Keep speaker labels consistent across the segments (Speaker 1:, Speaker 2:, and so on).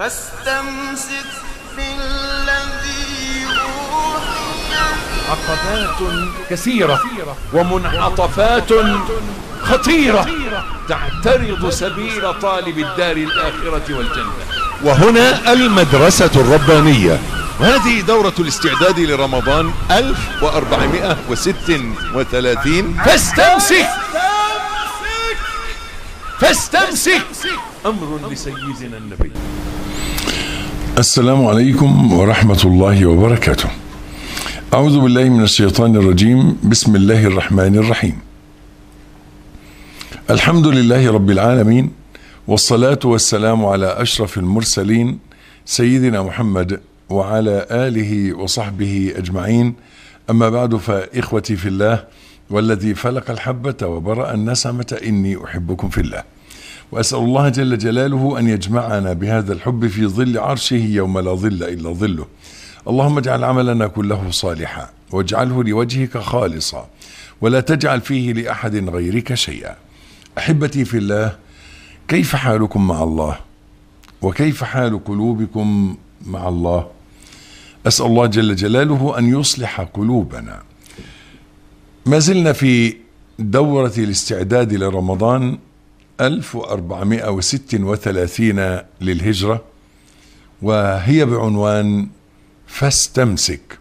Speaker 1: فاستمسك بالذي أوحي.
Speaker 2: عقبات كثيرة ومنعطفات خطيرة تعترض سبيل طالب الدار الآخرة والجنة.
Speaker 3: وهنا المدرسة الربانية، وهذه دورة الاستعداد لرمضان 1436.
Speaker 2: فاستمسك أمر لسيدنا النبي.
Speaker 4: السلام عليكم ورحمة الله وبركاته. أعوذ بالله من الشيطان الرجيم. بسم الله الرحمن الرحيم. الحمد لله رب العالمين، والصلاة والسلام على أشرف المرسلين سيدنا محمد وعلى آله وصحبه أجمعين. أما بعد، فإخوتي في الله والذي فلق الحبة وبرأ النسمة إني أحبكم في الله، وأسأل الله جل جلاله أن يجمعنا بهذا الحب في ظل عرشه يوم لا ظل إلا ظله. اللهم اجعل عملنا كله صالحا، واجعله لوجهك خالصا، ولا تجعل فيه لأحد غيرك شيئا. أحبتي في الله، كيف حالكم مع الله؟ وكيف حال قلوبكم مع الله؟ أسأل الله جل جلاله أن يصلح قلوبنا. ما زلنا في دورة الاستعداد لرمضان 1436 للهجرة، وهي بعنوان فاستمسك.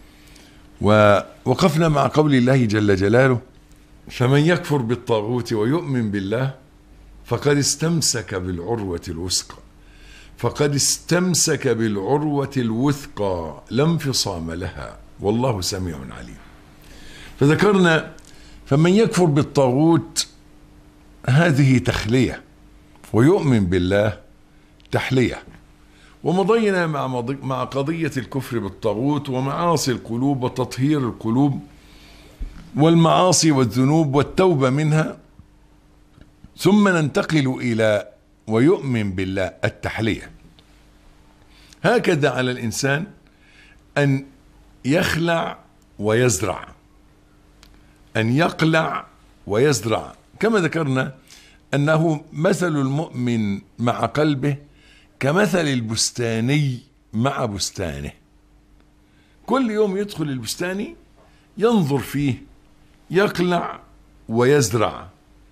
Speaker 4: ووقفنا مع قول الله جل جلاله: فمن يكفر بالطاغوت ويؤمن بالله فقد استمسك بالعروة الوثقى، فقد استمسك بالعروة الوثقى لا انفصام لها، والله سميع عليم. فذكرنا فمن يكفر بالطاغوت هذه تخلية، ويؤمن بالله تحلية. ومضينا مع قضية الكفر بالطاغوت ومعاصي القلوب وتطهير القلوب والمعاصي والذنوب والتوبة منها، ثم ننتقل إلى ويؤمن بالله التحلية. هكذا على الإنسان أن يخلع ويزرع، أن يقلع ويزرع، كما ذكرنا أنه مثل المؤمن مع قلبه كمثل البستاني مع بستانه. كل يوم يدخل البستاني ينظر فيه، يقلع ويزرع،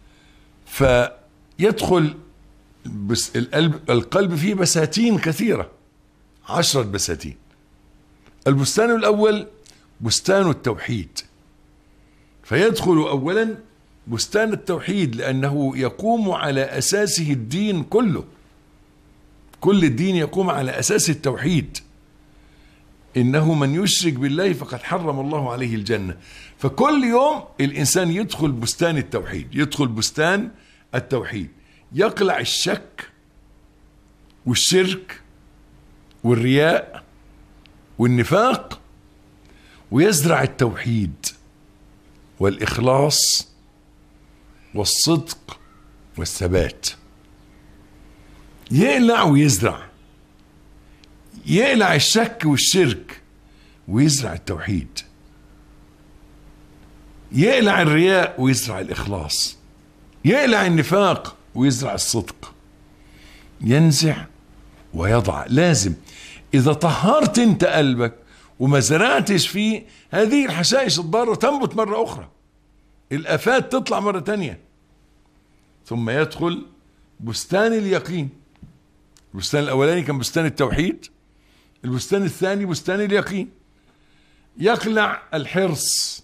Speaker 4: فيدخل القلب فيه بساتين كثيرة، 10 بساتين. البستان الأول بستان التوحيد، فيدخل أولا بستان التوحيد لأنه يقوم على أساسه الدين كله. كل الدين يقوم على أساس التوحيد. إنه من يشرك بالله فقد حرم الله عليه الجنة. فكل يوم الإنسان يدخل بستان التوحيد، يدخل بستان التوحيد، يقلع الشك والشرك والرياء والنفاق، ويزرع التوحيد والإخلاص والصدق والثبات. يقلع ويزرع، يقلع الشك والشرك ويزرع التوحيد، يقلع الرياء ويزرع الإخلاص، يقلع النفاق ويزرع الصدق، ينزع ويضع. لازم إذا طهرت انت قلبك وما زرعتش فيه، هذه الحشائش الضارة تنبت مرة أخرى، الآفات تطلع مرة تانية. ثم يدخل بستان اليقين. البستان الأولاني كان بستان التوحيد، البستان الثاني بستان اليقين. يقلع الحرص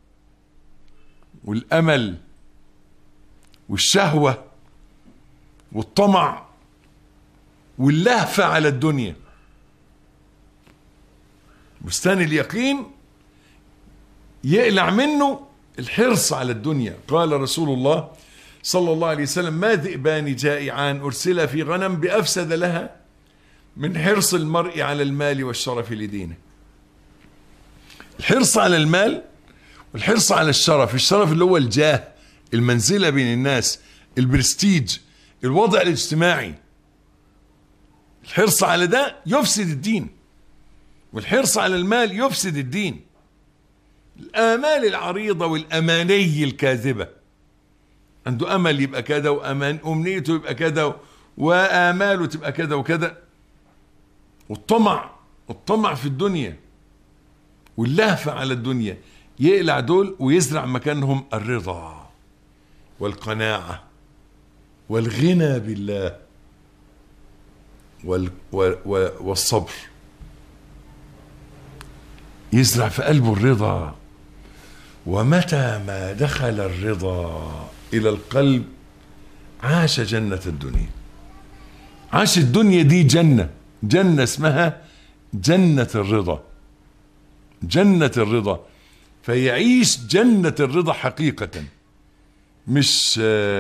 Speaker 4: والأمل والشهوة والطمع واللهفة على الدنيا. بستان اليقين يقلع منه الحرص على الدنيا. قال رسول الله صلى الله عليه وسلم: ما ذئبان جائعان أرسلا في غنم بأفسد لها من حرص المرء على المال والشرف لدينه. الحرص على المال والحرص على الشرف. الشرف اللي هو الجاه، المنزلة بين الناس، البرستيج، الوضع الاجتماعي. الحرص على ده يفسد الدين، والحرص على المال يفسد الدين. الآمال العريضة والأماني الكاذبة، عنده أمل يبقى كذا، وأمنيته يبقى كذا، وآماله تبقى كذا وكذا. والطمع في الدنيا واللهفة على الدنيا، يقلع دول ويزرع مكانهم الرضا والقناعة والغنى بالله والصبر. يزرع في قلبه الرضا، ومتى ما دخل الرضا إلى القلب عاش جنة الدنيا. عاش الدنيا دي جنة اسمها جنة الرضا، جنة الرضا. فيعيش جنة الرضا حقيقة، مش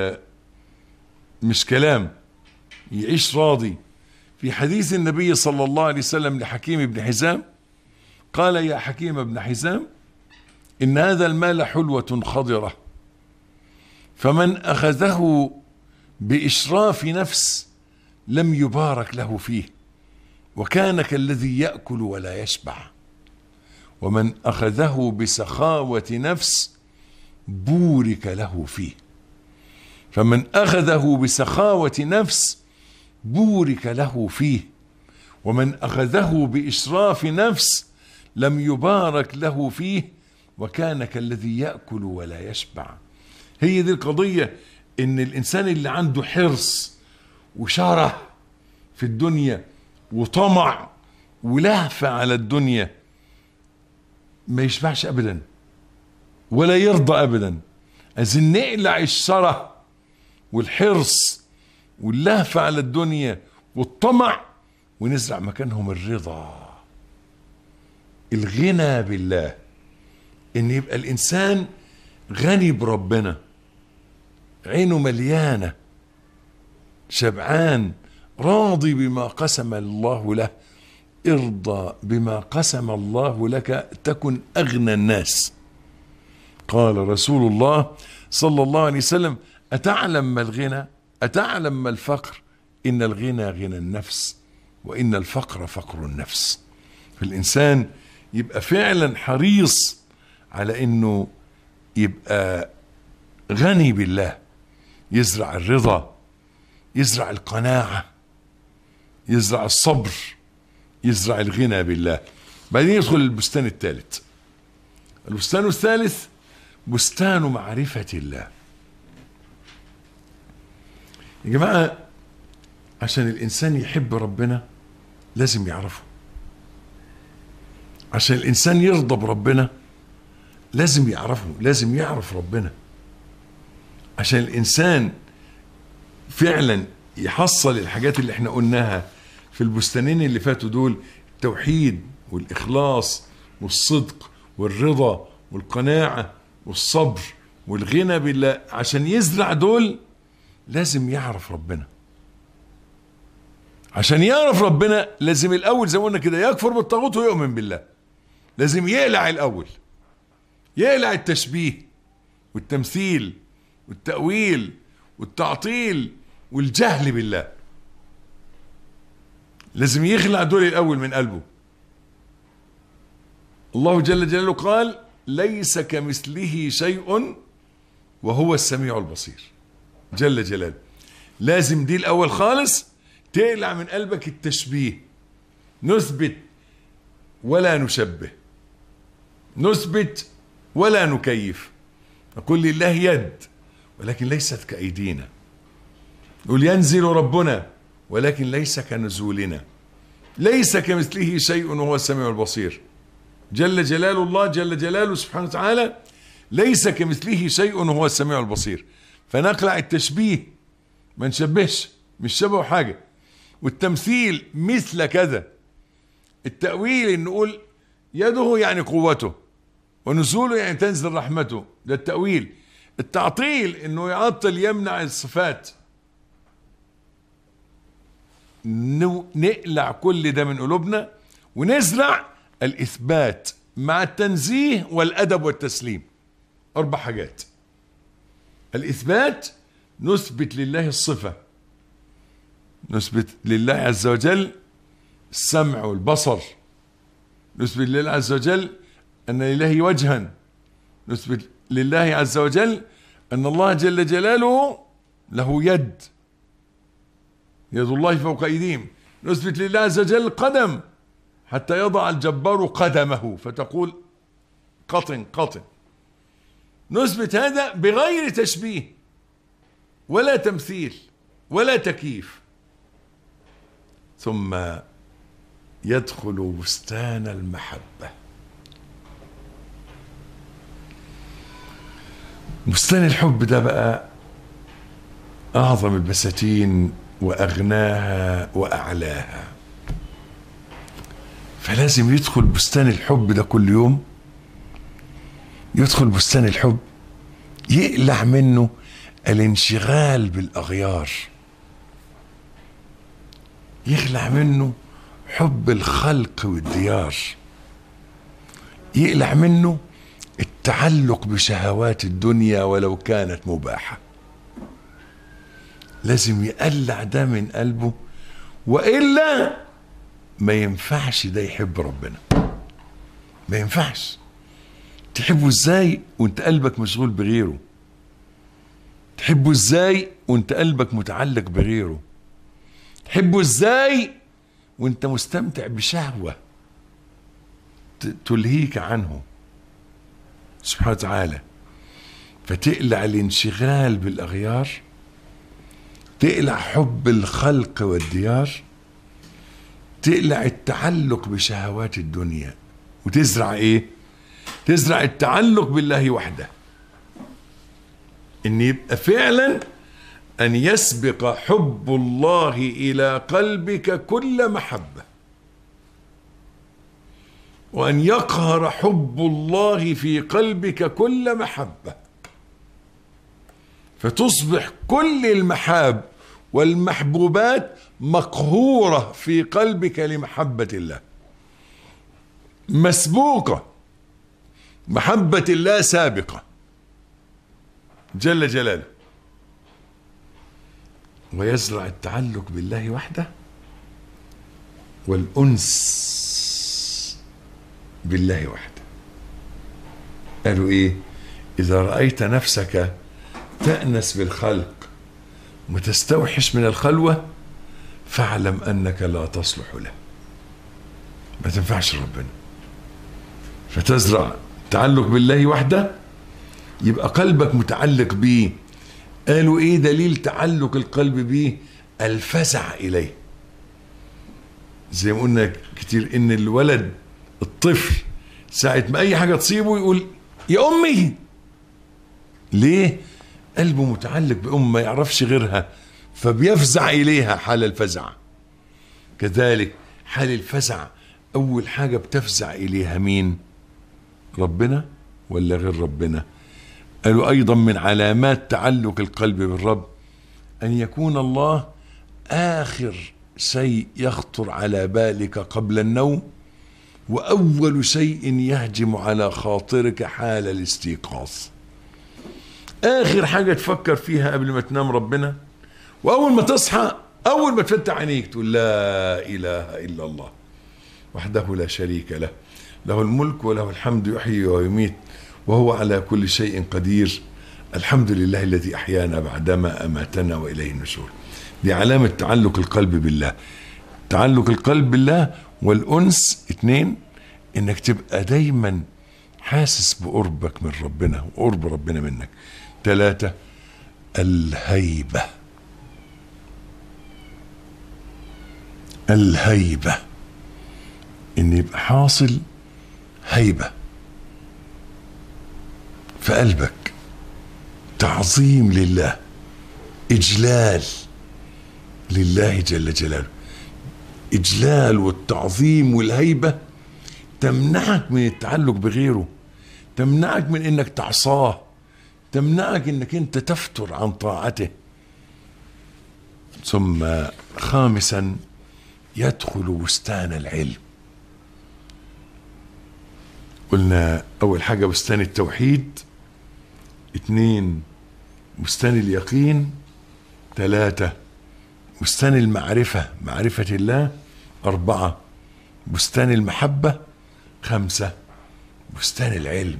Speaker 4: كلام، يعيش راضي. في حديث النبي صلى الله عليه وسلم لحكيم بن حزام قال: يا حكيم بن حزام، إن هذا المال حلوة خضرة، فمن أخذه بإشراف نفس لم يبارك له فيه، وكان كالذي يأكل ولا يشبع، ومن أخذه بسخاوة نفس بورك له فيه. فمن أخذه بسخاوة نفس بورك له فيه، ومن أخذه بإشراف نفس لم يبارك له فيه، وكان كالذي يأكل ولا يشبع. هي دي القضية، إن الإنسان اللي عنده حرص وشره في الدنيا وطمع ولهفة على الدنيا ما يشبعش أبدا ولا يرضى أبدا. عايزين نقلع الشره والحرص واللهفة على الدنيا والطمع ونزرع مكانهم الرضا، الغنى بالله. ان يبقى الانسان غني بربنا، عينه مليانة، شبعان، راضي بما قسم الله له. ارضى بما قسم الله لك تكن اغنى الناس. قال رسول الله صلى الله عليه وسلم: أتعلم ما الغنى؟ أتعلم ما الفقر؟ إن الغنى غنى النفس، وإن الفقر فقر النفس. فالإنسان يبقى فعلا حريص على إنه يبقى غني بالله، يزرع الرضا، يزرع القناعة، يزرع الصبر، يزرع الغنى بالله. بعدين يدخل البستان الثالث. البستان الثالث بستان معرفة الله. يا جماعة، عشان الإنسان يحب ربنا لازم يعرفه. عشان الإنسان يرضى بربنا لازم يعرفه، لازم يعرف ربنا. عشان الإنسان فعلا يحصل الحاجات اللي احنا قلناها في البستانين اللي فاتوا دول، التوحيد والإخلاص والصدق والرضا والقناعة والصبر والغنى بالله، عشان يزرع دول لازم يعرف ربنا. عشان يعرف ربنا لازم الأول زي ما قلنا كده يكفر بالطاغوت ويؤمن بالله. لازم يقلع الأول، يقلع التشبيه والتمثيل والتأويل والتعطيل والجهل بالله. لازم يخلع دول الأول من قلبه. الله جل جلاله قال: ليس كمثله شيء وهو السميع البصير جل جلاله. لازم دي الأول خالص تقلع من قلبك التشبيه. نثبت ولا نشبه، نثبت ولا نكيف. نقول لله يد ولكن ليست كأيدينا، نقول ينزل ربنا ولكن ليس كنزولنا. ليس كمثله شيء وهو السميع البصير جل جلال الله جل جلاله سبحانه وتعالى. ليس كمثله شيء وهو السميع البصير. فنقلع التشبيه، ما نشبهش، مش شبهه حاجة. والتمثيل مثل كذا. التأويل إن نقول يده يعني قوته، ونزوله يعني تنزل رحمته، ده التأويل. التعطيل إنه يعطل يمنع الصفات. نقلع كل ده من قلوبنا ونزرع الإثبات مع التنزيه والأدب والتسليم. 4 حاجات. الإثبات، نثبت لله الصفة، نثبت لله عز وجل السمع والبصر، نثبت لله عز وجل أن لله وجها، نثبت لله عز وجل أن الله جل جلاله له يد، يد الله فوق أيديهم، نثبت لله عز وجل قدم حتى يضع الجبار قدمه فتقول قطن قطن. نثبت هذا بغير تشبيه ولا تمثيل ولا تكييف. ثم يدخل بستان المحبة. بستان الحب ده بقى أعظم البساتين وأغناها وأعلاها. فلازم يدخل بستان الحب ده كل يوم، يدخل بستان الحب يقلع منه الانشغال بالأغيار، يخلع منه حب الخلق والديار، يقلع منه التعلق بشهوات الدنيا ولو كانت مباحة. لازم يقلع ده من قلبه، وإلا ما ينفعش ده يحب ربنا. ما ينفعش. تحبه ازاي وانت قلبك مشغول بغيره؟ تحبه ازاي وانت قلبك متعلق بغيره؟ تحبه ازاي وانت مستمتع بشهوة تلهيك عنه سبحانه وتعالى؟ فتقلع الانشغال بالأغيار، تقلع حب الخلق والديار، تقلع التعلق بشهوات الدنيا، وتزرع ايه؟ تزرع التعلق بالله وحده. ان يبقى فعلا ان يسبق حب الله الى قلبك كل محبة، وان يقهر حب الله في قلبك كل محبة، فتصبح كل المحاب والمحبوبات مقهورة في قلبك لمحبة الله، مسبوقة، محبة الله سابقة جل جلاله. ويزرع التعلق بالله وحده والأنس بالله وحده. قالوا ايه؟ إذا رأيت نفسك تأنس بالخلق وتستوحش من الخلوة فاعلم أنك لا تصلح له، ما تنفعش ربنا. فتزرع تعلق بالله وحده، يبقى قلبك متعلق بيه. قالوا ايه دليل تعلق القلب بيه؟ الفزع اليه. زي ما قلنا كتير ان الولد الطفل ساعة ما اي حاجة تصيبه يقول يا امي. ليه؟ قلبه متعلق بأم ما يعرفش غيرها، فبيفزع اليها حال الفزع. كذلك حال الفزع اول حاجة بتفزع اليها مين؟ ربنا ولا غير ربنا؟ قالوا ايضا من علامات تعلق القلب بالرب ان يكون الله اخر شيء يخطر على بالك قبل النوم، واول شيء يهجم على خاطرك حال الاستيقاظ. اخر حاجة تفكر فيها قبل ما تنام ربنا، واول ما تصحى اول ما تفتح عينيك تقول لا اله الا الله وحده لا شريك له، له الملك وله الحمد يحيي ويميت وهو على كل شيء قدير، الحمد لله الذي أحيانا بعدما أماتنا وإليه النشور. دي علامة تعلق القلب بالله. تعلق القلب بالله والأنس. 2 إنك تبقى دايما حاسس بقربك من ربنا وقرب ربنا منك. 3 الهيبة. الهيبة إن يبقى حاصل هيبة في قلبك، تعظيم لله، إجلال لله جل جلاله. إجلال والتعظيم والهيبة تمنعك من التعلق بغيره، تمنعك من إنك تعصاه، تمنعك إنك أنت تفتر عن طاعته. ثم 5 يدخل بستان العلم. قلنا أول حاجة بستان التوحيد، 2 بستان اليقين، 3 بستان المعرفة، معرفة الله، 4 بستان المحبة، 5 بستان العلم.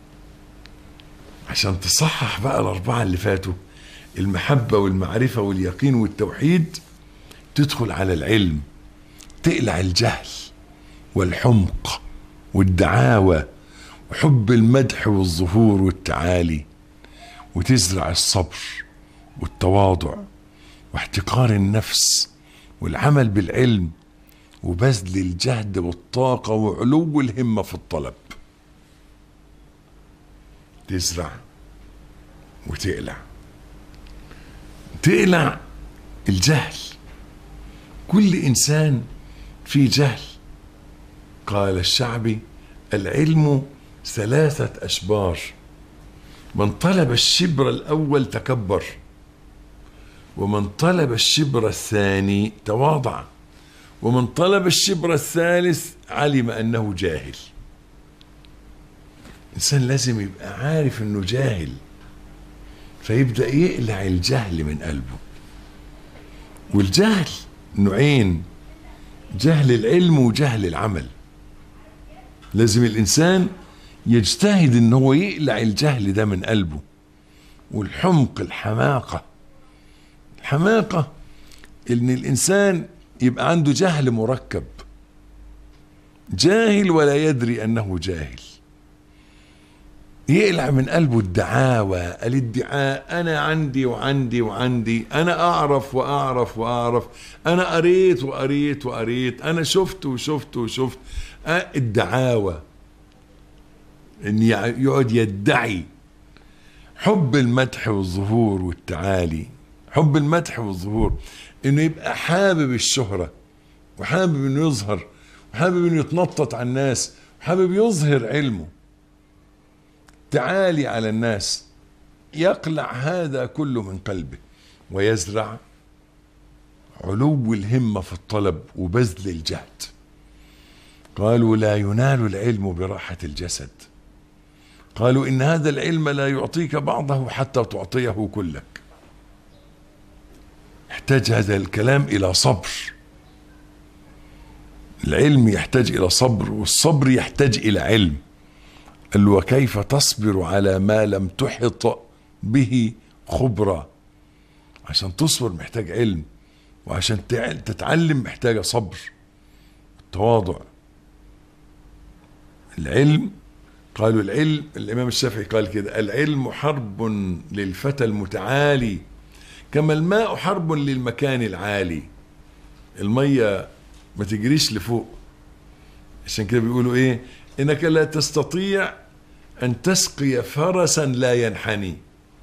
Speaker 4: عشان تصحح بقى ال4 اللي فاتوا، المحبة والمعرفة واليقين والتوحيد، تدخل على العلم. تقلع الجهل والحمق والدعاوى وحب المدح والظهور والتعالي، وتزرع الصبر والتواضع واحتقار النفس والعمل بالعلم وبذل الجهد والطاقة وعلو الهمة في الطلب. تزرع وتقلع. تقلع الجهل. كل إنسان فيه جهل. قال الشعبي: العلم 3 أشبار، من طلب الشبر الأول تكبر، ومن طلب الشبر الثاني تواضع، ومن طلب الشبر الثالث علم أنه جاهل. الإنسان لازم يبقى عارف أنه جاهل، فيبدأ يقلع الجهل من قلبه. والجهل نوعين: جهل العلم وجهل العمل. لازم الإنسان يجتهد أنه هو يقلع الجهل ده من قلبه. والحمق الحماقة إن الإنسان يبقى عنده جهل مركب، جاهل ولا يدري أنه جاهل. يقلع من قلبه الدعاوى، الادعاء: أنا عندي وعندي وعندي، أنا أعرف وأعرف وأعرف، أنا قريت وقريت وقريت، أنا شفت وشفت وشفت. الدعاوى، إن يقعد يدعي. حب المدح والظهور والتعالي. حب المدح والظهور، إنه يبقى حابب الشهرة وحابب إنه يظهر وحابب إنه يتنطط على الناس وحابب يظهر علمه، تعالي على الناس. يقلع هذا كله من قلبه ويزرع علو الهمة في الطلب وبذل الجهد. قالوا: لا ينال العلم براحة الجسد. قالوا: إن هذا العلم لا يعطيك بعضه حتى تعطيه كلك. يحتاج هذا الكلام إلى صبر. العلم يحتاج إلى صبر، والصبر يحتاج إلى علم. قال: وكيف تصبر على ما لم تحط به خبرة؟ عشان تصبر محتاج علم، وعشان تتعلم محتاجة صبر، التواضع، العلم. قالوا العلم، الإمام الشافعي قال كده: العلم حرب للفتى المتعالي كما الماء حرب للمكان العالي. المية ما تجريش لفوق، عشان كده بيقولوا ايه: انك لا تستطيع ان تسقي فرسا لا ينحني.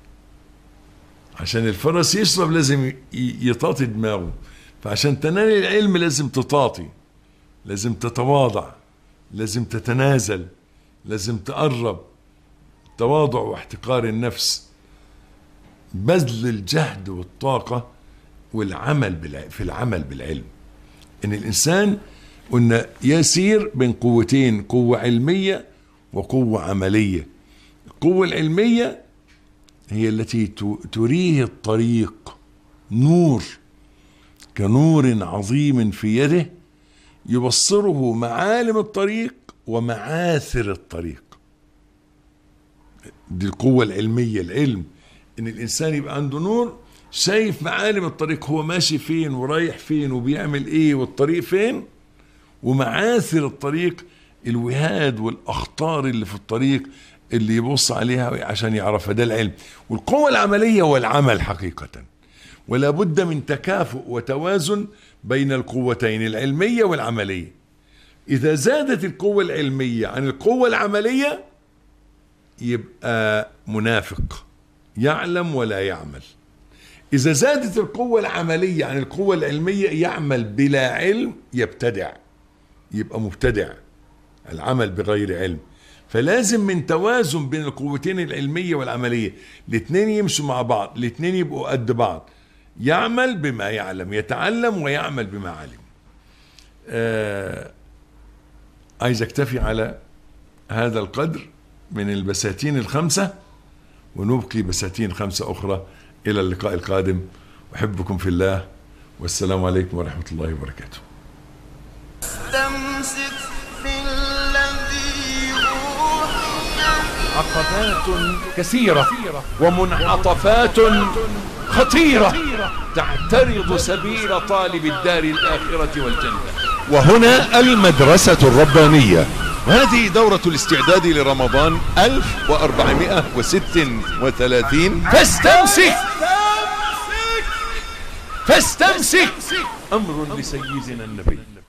Speaker 4: عشان الفرس يشرب لازم يطاطي دماغه، فعشان تنال العلم لازم تطاطي، لازم تتواضع، لازم تتنازل، لازم تقرب. تواضع واحتقار النفس، بذل الجهد والطاقة والعمل في العمل بالعلم. ان الانسان قلنا يسير بين قوتين: قوة علمية وقوة عملية. القوة العلمية هي التي تريه الطريق، نور كنور عظيم في يده يبصره معالم الطريق ومعاثر الطريق. دي القوة العلمية، العلم، ان الانسان يبقى عنده نور شايف معالم الطريق، هو ماشي فين ورايح فين وبيعمل ايه والطريق فين، ومعاثر الطريق، الوهاد والاخطار اللي في الطريق اللي يبص عليها عشان يعرفها. ده العلم. والقوة العملية والعمل حقيقة، ولا بد من تكافؤ وتوازن بين القوتين العلمية والعملية. إذا زادت القوة العلمية عن القوة العملية يبقى منافق، يعلم ولا يعمل. إذا زادت القوة العملية عن القوة العلمية يعمل بلا علم، يبتدع، يبقى مبتدع، العمل بغير علم. فلازم من توازن بين القوتين العلمية والعملية، الاثنين يمشوا مع بعض، الاثنين يبقوا قد بعض، يعمل بما يعلم، يتعلم ويعمل بما علم. عايز اكتفي على هذا القدر من البساتين ال5، ونبقي بساتين 5 أخرى إلى اللقاء القادم. أحبكم في الله، والسلام عليكم ورحمة الله وبركاته.
Speaker 1: استمسك بالذي أوحي.
Speaker 2: عقبات كثيرة ومنعطفات خطيرة تعترض سبيل طالب الدار الآخرة والجنة.
Speaker 3: وهنا المدرسة الربانية، وهذه دورة الاستعداد لرمضان 1436.
Speaker 2: فاستمسك أمر لسيدنا النبي.